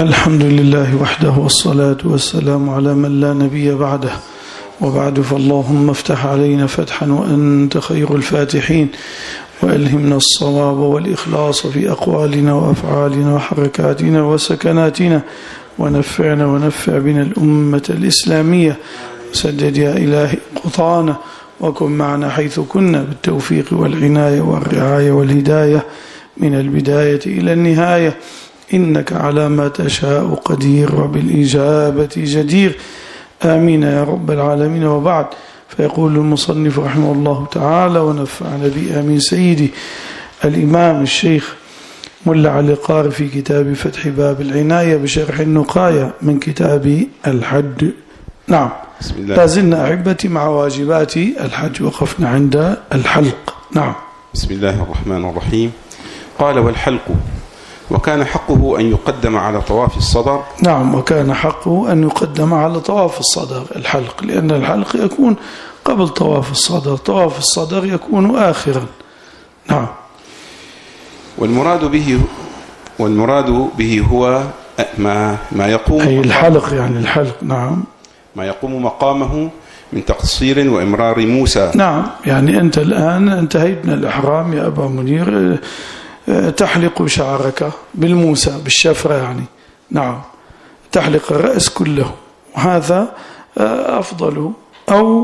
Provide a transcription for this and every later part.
الحمد لله وحده والصلاة والسلام على من لا نبي بعده، وبعد فاللهم افتح علينا فتحا وأنت خير الفاتحين، وألهمنا الصواب والإخلاص في أقوالنا وأفعالنا وحركاتنا وسكناتنا، ونفعنا ونفع بنا الأمة الإسلامية، وسدد يا إلهي قطعنا، وكن معنا حيث كنا بالتوفيق والعناية والرعاية والهداية من البداية إلى النهاية، إنك على ما تشاء قدير وبالإجابة جدير. آمين يا رب العالمين. وبعد، فيقول المصنف رحمه الله تعالى ونفعنا بآمين سيدي الإمام الشيخ ملا علي قاري في كتاب فتح باب العناية بشرح النقاية من كتاب الحج. نعم، لازلنا أحبتي مع واجبات الحج، وقفنا عند الحلق. نعم. بسم الله الرحمن الرحيم. قال: والحلق وكان حقه أن يقدم على طواف الصدر. نعم، وكان حقه أن يقدم على طواف الصدر الحلق، لأن الحلق يكون قبل طواف الصدر، طواف الصدر يكون آخرا. نعم. والمراد به هو ما يقوم، أي الحلق، يعني الحلق. نعم، ما يقوم مقامه من تقصير وإمرار موسى. نعم، يعني أنت الآن انتهيت من الإحرام يا أبا منير، تحلق شعرك بالموسى، بالشفرة يعني. نعم، تحلق الرأس كله، وهذا أفضل، أو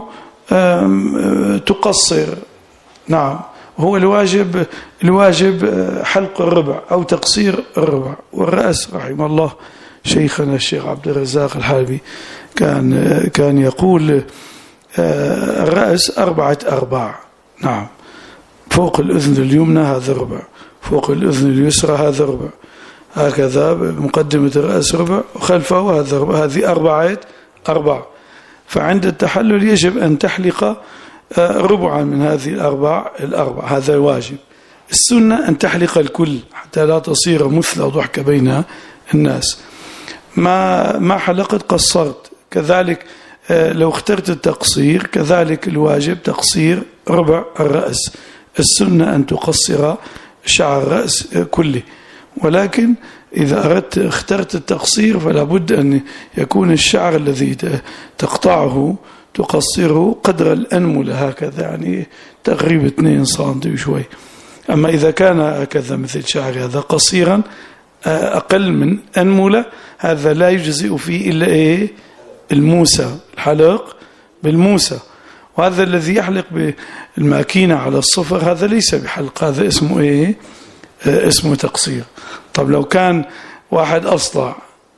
تقصر. نعم، هو الواجب حلق الربع أو تقصير الربع. والرأس رحمه الله شيخنا الشيخ عبد الرزاق الحلبي كان يقول الرأس 4 أرباع. نعم، فوق الأذن اليمنى هذا ربع، فوق الأذن اليسرى هذا ربع، هكذا مقدمة الرأس ربع، وخلفه هذا ربع، هذه 4. فعند التحلل يجب أن تحلق ربعا من هذه الأربع، هذا الواجب. السنة أن تحلق الكل حتى لا تصير مثل ضحك بين الناس. ما حلقت قصرت. كذلك لو اخترت التقصير كذلك الواجب تقصير ربع الرأس. السنة أن تقصر شعر الرأس كله، ولكن إذا اخترت التقصير فلا بد أن يكون الشعر الذي تقطعه تقصره قدر الأنملة، هكذا يعني تقريبا 2 سنتي شوي. أما إذا كان هكذا مثل شعر هذا قصيرا أقل من أنملة، هذا لا يجزئ فيه إلا الموسى، الحلق بالموسى. وهذا الذي يحلق بالماكينة على الصفر هذا ليس بحلق، هذا اسمه اسمه تقصير. طب لو كان واحد أصلع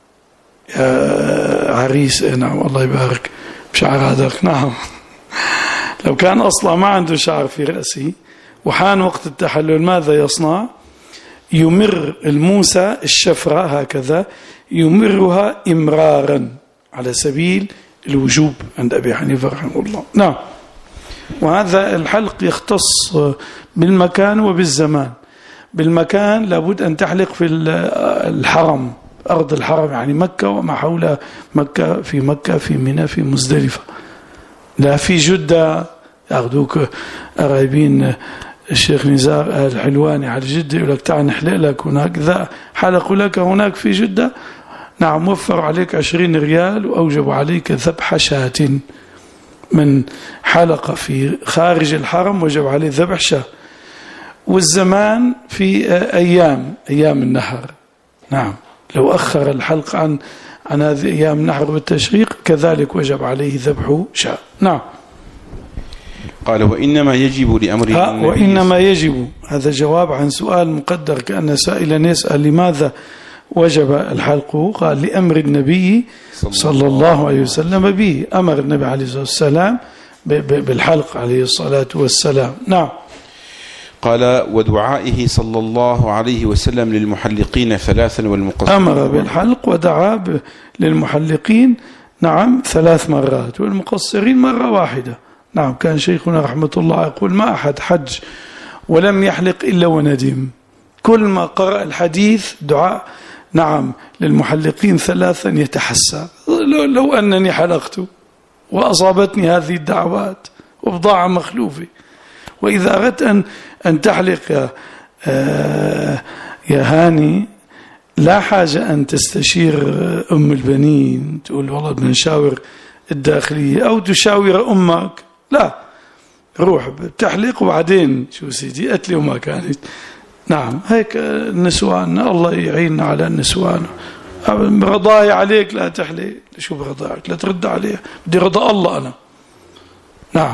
عريس، نعم الله يبارك بشعر هذاك، نعم، لو كان أصلع ما عنده شعر في رأسه وحان وقت التحلل، ماذا يصنع؟ يمر الموسى الشفرة هكذا، يمرها إمرارا على سبيل الوجوب عند أبي حنيفة رحمه الله. نعم. وهذا الحلق يختص بالمكان وبالزمان. بالمكان لابد أن تحلق في الحرم، أرض الحرم يعني مكة وما حول مكة، في منى، في مزدلفة، لا في جدة. ياخذوك قرايبين الشيخ نزار الحلواني على جدة يقول لك تعال نحلق لك هناك، ذا حلقوا لك هناك في جدة. نعم، وفروا عليك 20 ريال وأوجبوا عليك ذبح شاة. من حلقة في خارج الحرم وجب عليه ذبح شاة. والزمان في أيام النحر. نعم، لو أخر الحلق عن هذه أيام النحر والتشريق كذلك وجب عليه ذبح شاة. نعم. قال: وإنما يجب لأمر وإنما يجب، هذا جواب عن سؤال مقدر، كأن سائلا يسأل لماذا وجب الحلق. قال: لأمر النبي صلى الله عليه وسلم به، أمر النبي عليه الصلاة والسلام بالحلق عليه الصلاة والسلام. نعم. قال: ودعائه صلى الله عليه وسلم للمحلقين 3 والمقصرين. أمر بالحلق ودعا للمحلقين، نعم، 3 مرات، والمقصرين مرة واحدة. نعم، كان شيخنا رحمة الله يقول: ما أحد حج ولم يحلق إلا وندم. كل ما قرأ الحديث دعاء، نعم، للمحلقين 3 يتحسى، لو أنني حلقت وأصابتني هذه الدعوات وبضاعة مخلوفة. وإذا أردت أن تحلق يا هاني لا حاجة أن تستشير أم البنين تقول والله بدنا نشاور الداخلية أو تشاور أمك، لا، روح بتحلق وبعدين شو سيدي أتلي وما كانت. نعم هيك النسوان، الله يعيننا على النسوان. رضاي عليك لا تحلي، شو برضاك لا ترد عليه، بدي رضا الله أنا. نعم.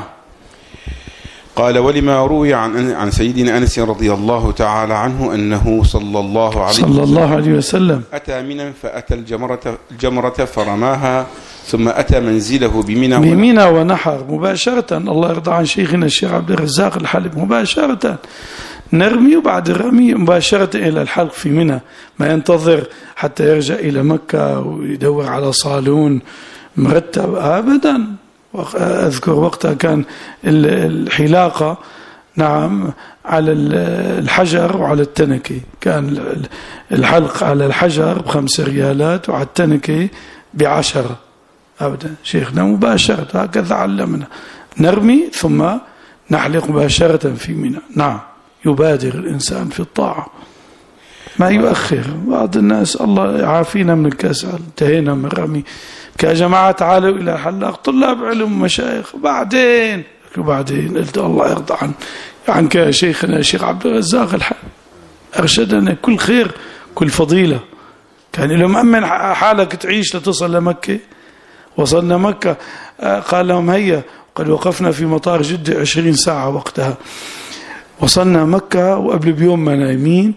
قال ولما روي عن سيدنا أنس رضي الله تعالى عنه أنه صلى الله عليه وسلم أتى منى فأتى الجمرة فرماها ثم أتى منزله بمنى ونحر مباشرة. الله يرضى عن شيخنا الشيخ عبد الرزاق الحلب، مباشرة نرمي وبعد الرمي مباشرة إلى الحلق في منى، ما ينتظر حتى يرجع إلى مكة ويدور على صالون مرتب أبدا. أذكر وقتها كان الحلاقة نعم على الحجر وعلى التنكي، كان الحلق على الحجر ب5 ريالات وعلى التنكي ب10 أبدا. شيخنا مباشرة هكذا علمنا، نرمي ثم نحلق مباشرة في منى. نعم يبادر الإنسان في الطاعة ما يؤخر. بعض الناس الله يعافينا من الكسل، انتهينا من الرمي يا جماعة تعالوا إلى الحلاق، طلاب علم مشايخ، بعدين قلت الله يرضى عنك يا شيخنا الشيخ عبد الرزاق الحلب، أرشدنا كل خير كل فضيلة، كان له مأمن حالك تعيش لتصل لمكة. وصلنا مكة قال لهم هيا، قد وقفنا في مطار جدة 20 ساعة وقتها. وصلنا مكة وقبل بيوم ما نايمين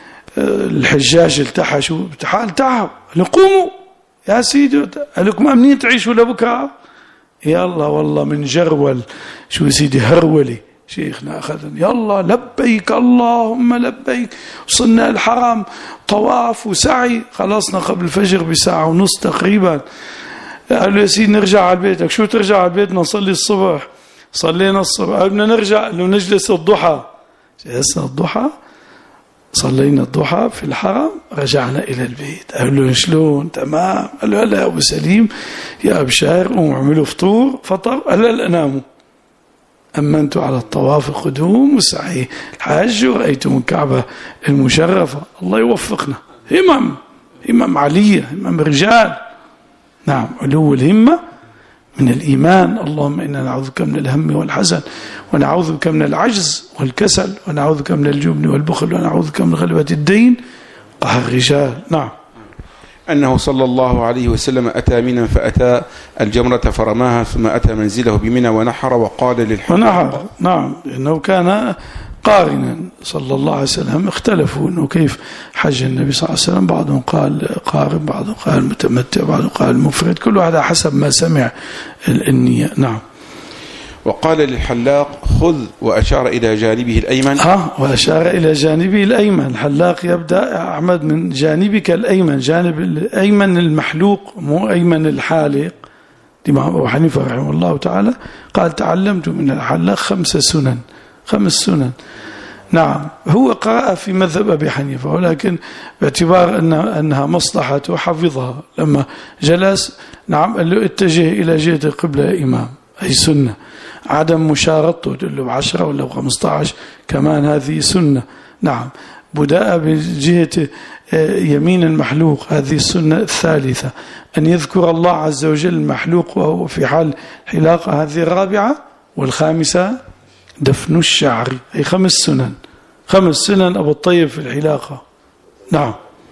الحجاج التحشوا تعب، قوموا يا سيدي، قال لكم أمنين تعيشوا لبكرة؟ يلا والله من جرول شو سيدي هرولي شيخنا أخذنا، يلا لبيك اللهم لبيك. وصلنا الحرم طواف وسعي، خلصنا قبل الفجر بساعة ونص تقريبا. قالوا يا سيدي نرجع على بيتك. شو ترجع على بيتنا؟ نصلي الصبح. صلينا الصبح. بدنا نرجع له نجلس الضحى. جلسنا الضحى، صلينا الضحى في الحرم، رجعنا إلى البيت. قال له شلون؟ تمام. قال له هلا يا أبو سليم يا أبشار قوموا اعملوا فطر. قال لا ناموا، أمنتوا على الطواف القدوم والسعي الحج ورأيتم الكعبة المشرفة. الله يوفقنا. همم عالية، همم رجال. نعم علو الهمة من الإيمان. اللهم إنا نعوذ بك من الهم والحزن، ونعوذ بك من العجز والكسل، ونعوذ بك من الجبن والبخل، ونعوذ بك من غلبة الدين قهر الرجال. نعم. أنه صلى الله عليه وسلم أتى منى فأتى الجمرة فرماها ثم أتى منزله بمنى ونحر وقال للحجاج. نعم إنه كان قارنا صلى الله عليه وسلم. اختلفوا إنه كيف حج النبي صلى الله عليه وسلم، بعضهم قال قارن، بعضهم قال متمتع، بعضهم قال مفرد، كل واحد حسب ما سمع النية. نعم. وقال للحلاق خذ، وأشار إلى جانبه الأيمن. وأشار إلى جانبه الأيمن. الحلاق يبدأ أحمد من جانبك الأيمن، جانب الأيمن المحلوق مو أيمن الحالق. الإمام أبو حنيفة رحمه الله تعالى قال تعلمت من الحلاق 5 سنن. نعم هو قرأ في مذهب أبي حنيفة، ولكن باعتبار أنها مصلحة وحفظها لما جلس. نعم قال له اتجه إلى جهة القبلة يا إمام، أي سنة. عدم مشارطته تقول له ب10 ولا ب15 كمان هذه سنة. نعم بدأ بجهة يمين المحلوق، هذه السنة الثالثة. أن يذكر الله عز وجل المحلوق وهو في حال حلاقة، هذه الرابعة. والخامسة دفن الشعر، أي 5 سنن أبو الطيب في الحلاقة. نعم.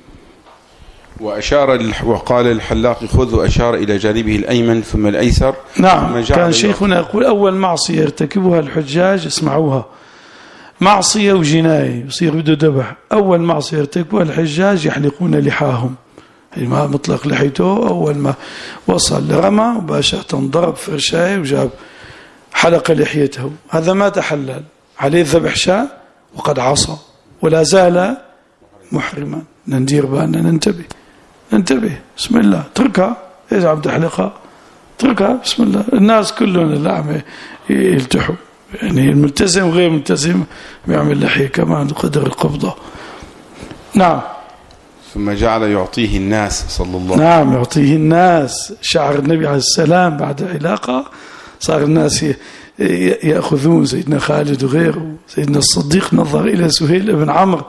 وقال الحلاق خذ، وأشار إلى جانبه الأيمن ثم الأيسر. نعم كان شيخنا يقول أول معصية يرتكبها الحجاج، اسمعوها، معصية وجناية يصير بده ذبح. أول معصية يرتكبها الحجاج يحلقون لحاهم، ما مطلق لحيته. أول ما وصل لرمى مباشرة ضرب فرشاية وجاب حلق لحيته، هذا ما تحلل عليه ذبح شاة وقد عصى ولا زال محرما. ندير بالنا، ننتبه. بسم الله، اتركها. إذا عم تحلقها اتركها، بسم الله. الناس كلهم اللي عم يلتحوا، يعني الملتزم غير ملتزم بيعمل لحية كمان قدر القبضة. نعم. ثم جعل يعطيه الناس صلى الله عليه وسلم. نعم يعطيه الناس. شعر النبي عليه السلام بعد علاقة صار الناس يأخذون، سيدنا خالد وغيره. سيدنا الصديق نظر إلى سهيل بن عمرو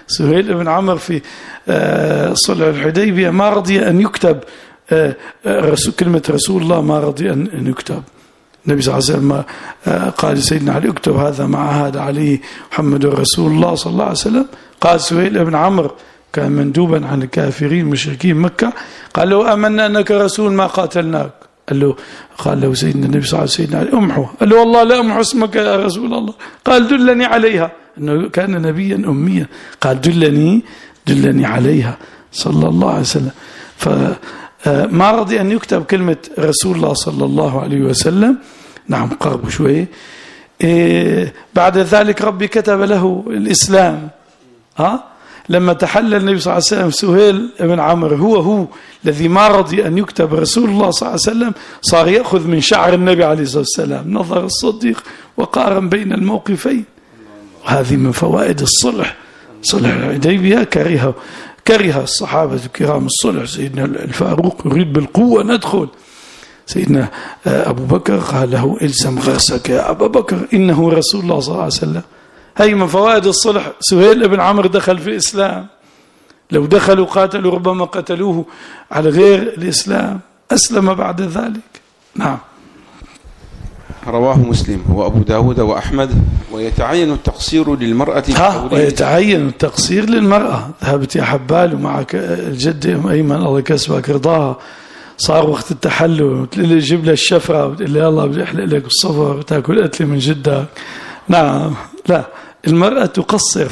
سهيل بن عمرو في صلح الحديبية ما رضي أن يكتب كلمة رسول الله، ما رضي أن يكتب. النبي صلى الله عليه وسلم قال لسيدنا علي اكتب هذا مع هذا عليه محمد رسول الله صلى الله عليه وسلم. قال سهيل بن عمرو كان مندوبا عن الكافرين مشركين مكة، قال له آمنا أنك رسول ما قاتلناك. قال له سيدنا النبي صلى الله عليه وسلم امحو. قال له والله لا امحو اسمك يا رسول الله. قال دلني عليها، انه كان نبيا اميا. قال دلني عليها صلى الله عليه وسلم. فما رضي ان يكتب كلمة رسول الله صلى الله عليه وسلم. نعم قرب شوي. بعد ذلك ربي كتب له الإسلام. لما تحلل النبي صلى الله عليه وسلم سهيل بن عمرو هو الذي ما رضي أن يكتب رسول الله صلى الله عليه وسلم، صار يأخذ من شعر النبي عليه الصلاة والسلام. نظر الصديق وقارن بين الموقفين. وهذه من فوائد الصلح. صلح الحديبية كره الصحابة الكرام الصلح. سيدنا الفاروق يريد بالقوة ندخل. سيدنا أبو بكر قال له الزم غرسك يا أبا بكر إنه رسول الله صلى الله عليه وسلم. هي من فوائد الصلح. سهيل بن عمرو دخل في الإسلام. لو دخلوا قاتلوا ربما قتلوه على غير الإسلام، أسلم بعد ذلك. نعم. رواه مسلم وأبو داود وأحمد. ويتعين التقصير للمرأة ويتعين التقصير للمرأة. ذهبت يا حبال ومعك الجدة أيمن الله كسبك رضاها، صار وقت التحلل تقول لي جيب لي الشفرة، وتقول لي يلا بدي أحلق لك الصفر وتاكل قتلي من جدك. نعم لا، المرأة تقصر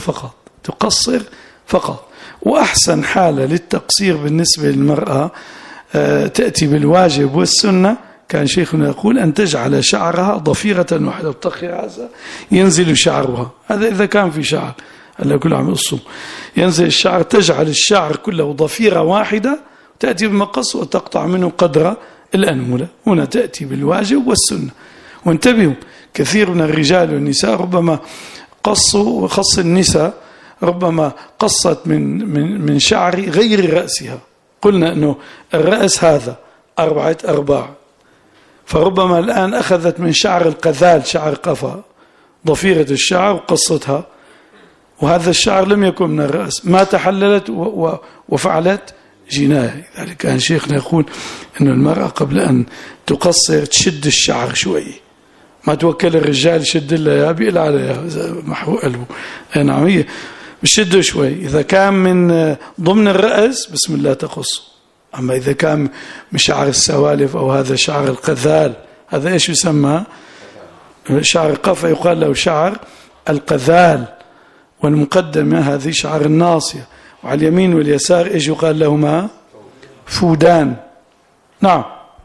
فقط. وأحسن حالة للتقصير بالنسبة للمرأة تأتي بالواجب والسنة. كان شيخنا يقول أن تجعل شعرها ضفيرة واحدة، بتقي هذا ينزل شعرها. هذا إذا كان في شعر، هلا كل عم يقصوا ينزل الشعر، تجعل الشعر كله ضفيرة واحدة، تأتي بمقص وتقطع منه قدر الأنملة. هنا تأتي بالواجب والسنة. وانتبهوا، كثير من الرجال والنساء ربما قصوا، وخص النساء ربما قصت من شعر غير رأسها. قلنا أنه الرأس هذا 4 أرباع، فربما الآن أخذت من شعر القذال، شعر قفا، ضفيرة الشعر وقصتها، وهذا الشعر لم يكن من الرأس، ما تحللت وفعلت جناية. لذلك كان شيخنا يقول أن المرأة قبل أن تقصر تشد الشعر شوي، ما توكل الرجال يشد لها يا بيقلع عليها محروق قلبه. نعم، هي بشده شوي. إذا كان من ضمن الرأس بسم الله تقصه. أما إذا كان من شعر السوالف أو هذا شعر القذال، هذا إيش يسمى؟ شعر القفا يقال له شعر القذال، والمقدمة هذه شعر الناصية، وعلى اليمين واليسار إيش يقال لهما؟ فودان. نعم.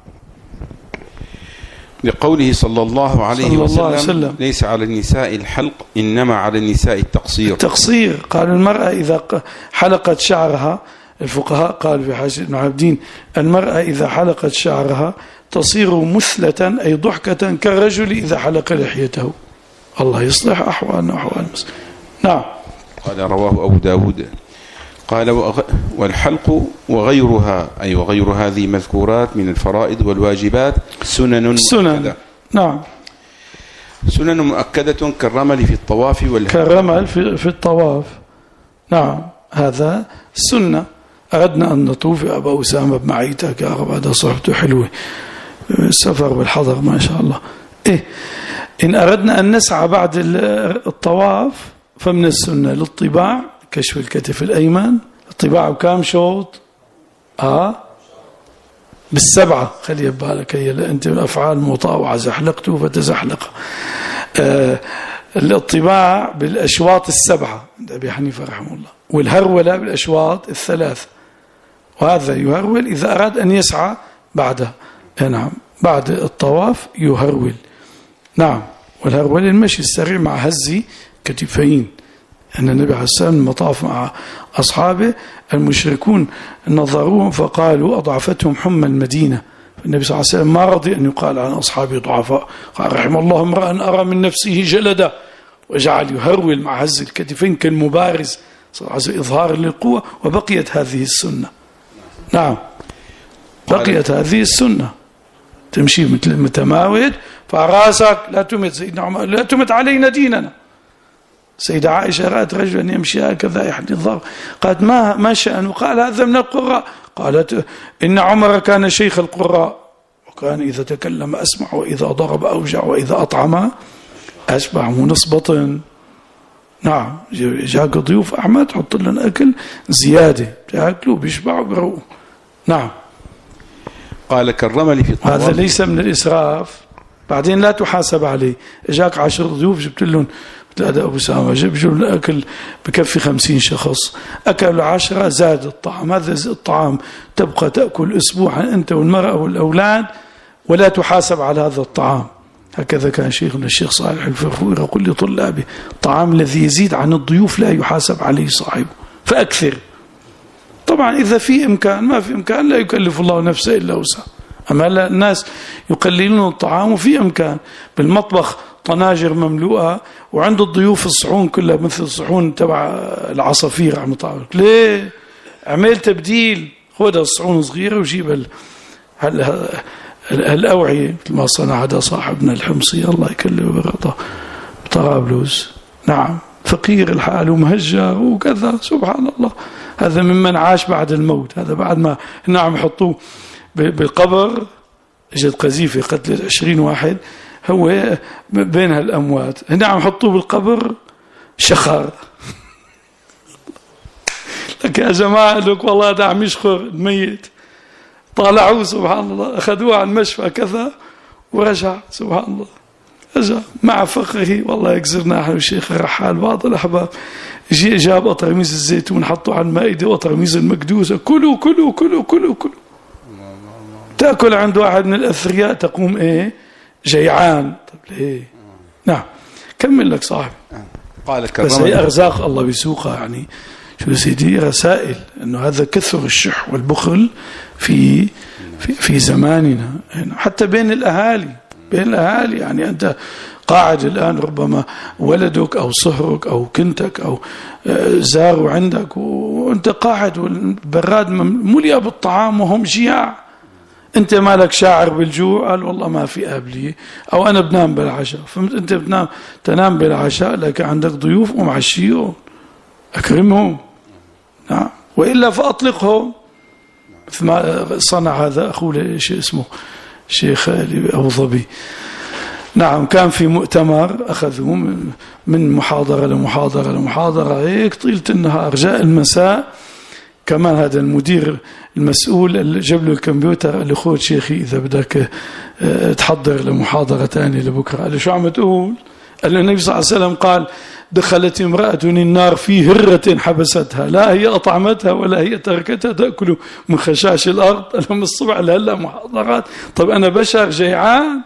لقوله صلى الله عليه وسلم ليس على النساء الحلق إنما على النساء التقصير. قال المرأة إذا حلقت شعرها، الفقهاء قال في حاشية ابن عابدين المرأة إذا حلقت شعرها تصير مثلة أي ضحكة كالرجل إذا حلق لحيته. الله يصلح أحوالنا وأحوال المسلمين. نعم. قال رواه أبو داود. قال والحلق وغيرها، أي وغير هذه مذكورات من الفرائض والواجبات سنن مؤكدة. نعم، سنن مؤكدة كالرمل في الطواف كالرمل في الطواف. نعم، هذا سنة. أردنا أن نطوف يا أبا أسامة بمعيتك يا رب، هذا صحبته حلوة، السفر والحضر ما شاء الله. إن أردنا أن نسعى بعد الطواف فمن السنة للطباع، كشف الكتف الأيمن. الطباع وكام شوط؟ بالسبعة. خلي ببالك، هي أنت الأفعال مطاوعة، زحلقته فتزحلق. الطباع بالأشواط السبعة عند أبي حنيفة رحمه الله، والهرولة بالأشواط الثلاثة. وهذا يهرول إذا أراد أن يسعى بعدها. نعم، بعد الطواف يهرول. نعم، والهرول المشي السريع مع هز كتفين. أن النبي عليه الصلاة والسلام لما طاف مع أصحابه المشركون نظروهم فقالوا أضعفتهم حمى المدينة. النبي صلى الله عليه وسلم ما رضي أن يقال عن أصحابه ضعفاء، قال رحم الله امرأ أرى من نفسه جلدا، وجعل يهرول مع هز الكتفين كالمبارز صلى الله عليه وسلم إظهار للقوة. وبقيت هذه السنة. نعم، بقيت هذه السنة. تمشي مثل متماود، فراسك لا تمت سيدنا عمر، لا تمت علينا ديننا. سيدة عائشة رأت رجلا يمشي هكذا يحدي الظهر، قالت ما شأنه؟ قال هذا من القراء. قالت إن عمر كان شيخ القراء، وكان إذا تكلم أسمع، وإذا ضرب أوجع، وإذا أطعم أشبع، منصبة. نعم، جاك ضيوف أحمد حط لنا أكل زيادة، بياكلوا بيشبعوا بيروقوا. نعم. قال كرمني في الطواف. هذا ليس من الإسراف، بعدين لا تحاسب عليه. جاك 10 ضيوف جبت لهم مثل أبو سامة جبت لهم الأكل بكفي 50 شخص، أكلوا 10 زاد الطعام. هذا الطعام تبقى تأكل أسبوعا أنت والمرأة والأولاد ولا تحاسب على هذا الطعام. هكذا كان شيخنا الشيخ صالح الفرفور يقول لطلابه: الطعام الذي يزيد عن الضيوف لا يحاسب عليه صاحبه، فأكثر. طبعا إذا في إمكان، ما في إمكان لا يكلف الله نفسه إلا وسعها. أما الناس يقللون الطعام وفي إمكان، بالمطبخ طناجر مملوءة وعند الضيوف الصحون كلها مثل الصحون تبع العصافير عم يطعمك. ليه؟ عمل تبديل، خذ الصحون صغيرة وجيب الأوعية مثل ما صنع هذا صاحبنا الحمصي الله يكلمه برضه بطرابلس. نعم، فقير الحال ومهجر وكذا، سبحان الله. هذا ممن عاش بعد الموت. هذا بعد ما نعم حطوه بالقبر، اجت قذيفة قتلت 20 واحد، هو بين هالأموات، هنا عم حطوه بالقبر شخر. لك يا جماعة لك والله ده عم يشخر الميت. طالعوه سبحان الله، أخذوه عن مشفى كذا ورجع سبحان الله. رجع مع فقهه، والله يكسرنا احنا والشيخ الرحال بعض الأحباب، جاب أطرميز الزيتون حطوا على المائدة وأطرميز المكدوسة، كلوا كلوا كلوا كلوا كلوا. تأكل عند واحد من الأثرياء تقوم إيه؟ جيعان. طب ليه؟ نعم، كمل لك صاحبي. قال بس هي أرزاق الله بيسوقها. يعني شو سيدي، رسائل إنه هذا كثر الشح والبخل في زماننا، حتى بين الأهالي. يعني أنت قاعد الآن ربما ولدك أو صهرك أو كنتك أو زاروا عندك وأنت قاعد والبراد مليء بالطعام وهم جياع، أنت مالك شاعر بالجوع، قال والله ما في قابلية، أو أنا بنام بالعشاء. فهمت؟ أنت تنام بالعشاء لك عندك ضيوف ومعشيهم، أكرمهم. نعم، وإلا فأطلقهم مثل ما صنع هذا أخوه شيء اسمه شيخ أبو ظبي. نعم، كان في مؤتمر أخذوه من محاضرة لمحاضرة لمحاضرة هيك طيلة النهار. جاء المساء كمان هذا المدير المسؤول اللي جاب له الكمبيوتر قال له: خذ شيخي إذا بدك تحضر لمحاضرة تانية لبكرة. قال له: شو عم تقول؟ قال له: النبي صلى الله عليه وسلم قال: دخلت امرأة النار في هرة حبستها، لا هي أطعمتها ولا هي تركتها تأكل من خشاش الأرض. قال لهم الصبح هلا محاضرات. طب أنا بشر جيعان.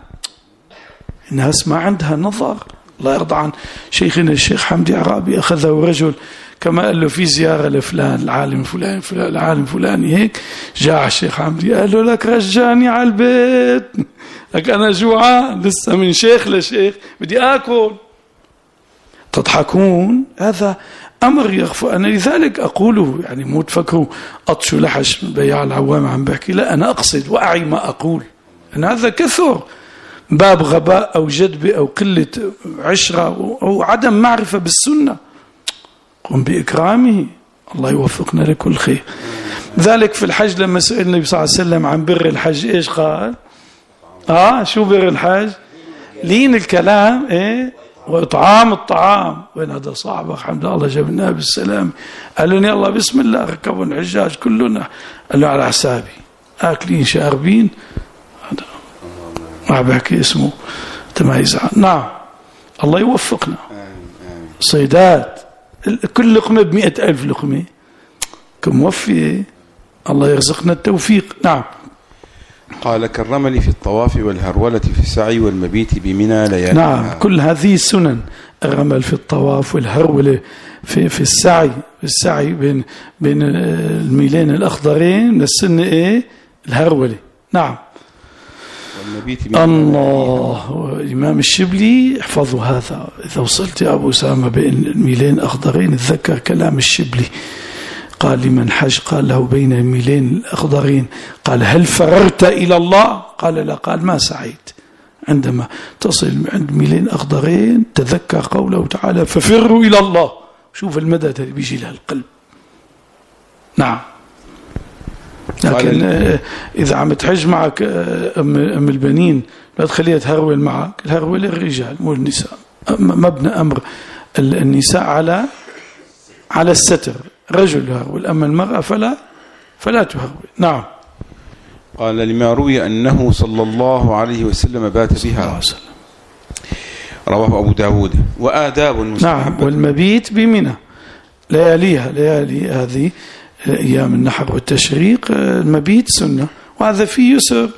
الناس ما عندها نظر. الله يرضى عن شيخنا الشيخ حمدي عرابي، أخذه رجل كما قال له في زيارة لفلان العالم فلان العالم فلاني هيك، جاء الشيخ حمدي قال له: لك رجاني على البيت، لك أنا جوعان لسه من شيخ لشيخ بدي آكل. تضحكون، هذا أمر يخفى. أنا لذلك أقوله، يعني مو تفكروا أطشوا لحش بياع العوام عم بحكي، لا، أنا أقصد وأعي ما أقول. أن هذا كثر باب غباء أو جدبة أو قلة عشرة أو عدم معرفة بالسنة. قم بإكرامه، الله يوفقنا لكل خير. ذلك في الحج لما سئل النبي صلى الله عليه وسلم عن بر الحج إيش قال؟ شو بر الحج؟ لين الكلام إيه؟ وإطعام الطعام. وين هذا صاحبك الحمد لله جبناه بالسلام، قال لهم: يلا بسم الله ركبوا الحجاج كلنا. قال له: على حسابي، آكلين شاربين. هذا ما بحكي اسمه تميز. نعم، الله يوفقنا. صيدات كل لقمة ب100,000 لقمة، كموفية. الله يرزقنا التوفيق. نعم. قال: كرمني في الطواف والهرولة في السعي والمبيت بمنى ليالي. نعم، كل هذه السنن، الرمل في الطواف والهرولة في السعي بين الميلين الأخضرين من السنة إيه؟ الهرولة. نعم. الله، إمام الشبلي احفظوا هذا. إذا وصلت يا أبو أسامة بين الميلين الأخضرين اتذكر كلام الشبلي. قال لمن حج قال له بين الميلين الأخضرين قال: هل فررت إلى الله؟ قال: لا. قال: ما سعيت. عندما تصل عند ميلين أخضرين تذكر قوله تعالى ففروا إلى الله. شوف المدد اللي بيجي لها القلب. نعم. لكن إذا عم تحج معك أم البنين لا تخليها تهرول معك. الهرول للرجال مو النساء. مبنى أمر النساء على الستر. رجل هرول أما المرأة فلا تهرول. نعم. قال لما روي أنه صلى الله عليه وسلم بات بها رواه أبو داود. وآداب مستحبة. نعم. والمبيت بمنى لياليها ليالي هذه أيام النحر والتشريق المبيت سنة وهذا فيه يسر.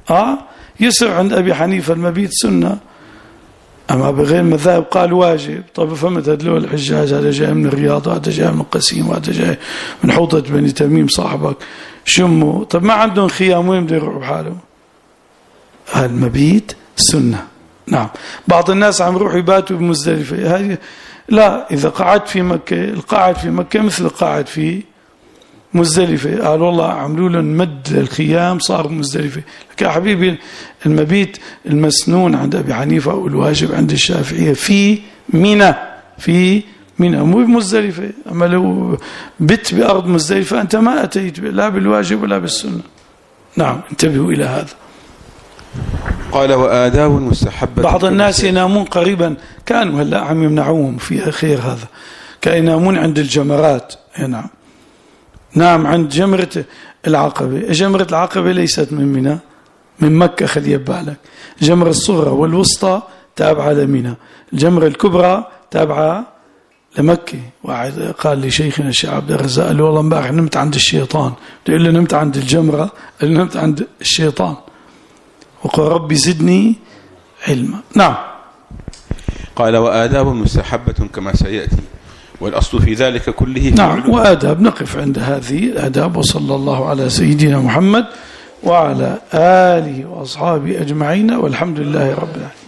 يسر عند أبي حنيفة المبيت سنة أما بغير مذاهب قال واجب. طب فهمت هدلو الحجاج هذا جاي من الرياض وهذا جاي من القسيم وهذا جاي من حوضة بني تميم صاحبك شمه. طب ما عندهم خيام وين بده يروحوا بحالهم؟ المبيت سنة. نعم. بعض الناس عم يروحوا يباتوا بمزدلفة هذه لا. إذا قعدت في مكة القاعد في مكة مثل القاعد في مزدلفة. قال والله عملوا لهم مد الخيام صار مزدلفة. لك يا حبيبي المبيت المسنون عند أبي حنيفة والواجب عند الشافعية في منى مو بمزدلفة. أما لو بت بأرض مزدلفة أنت ما أتيت لا بالواجب ولا بالسنة. نعم. انتبهوا إلى هذا. قال وآداب مستحبة. بعض الناس ينامون قريبا كانوا هلا عم يمنعوهم في خير هذا كينامون عند الجمرات. نعم عند جمرة العقبة. جمرة العقبة ليست من منى من مكة خلي بالك. جمرة الصغرى والوسطى تابعة لمنى. الجمرة الكبرى تابعة لمكة. واحد قال لي شيخنا الشيخ عبد الرزاق قال له والله امبارح نمت عند الشيطان. يقول له نمت عند الجمرة قال له نمت عند الشيطان وقال ربي زدني علما. نعم. قال وآداب مستحبة كما سيأتي والأصل في ذلك كله. نعم. وآداب نقف عند هذه الآداب. وصلى الله على سيدنا محمد وعلى آله وأصحابه أجمعين والحمد لله رب العالمين.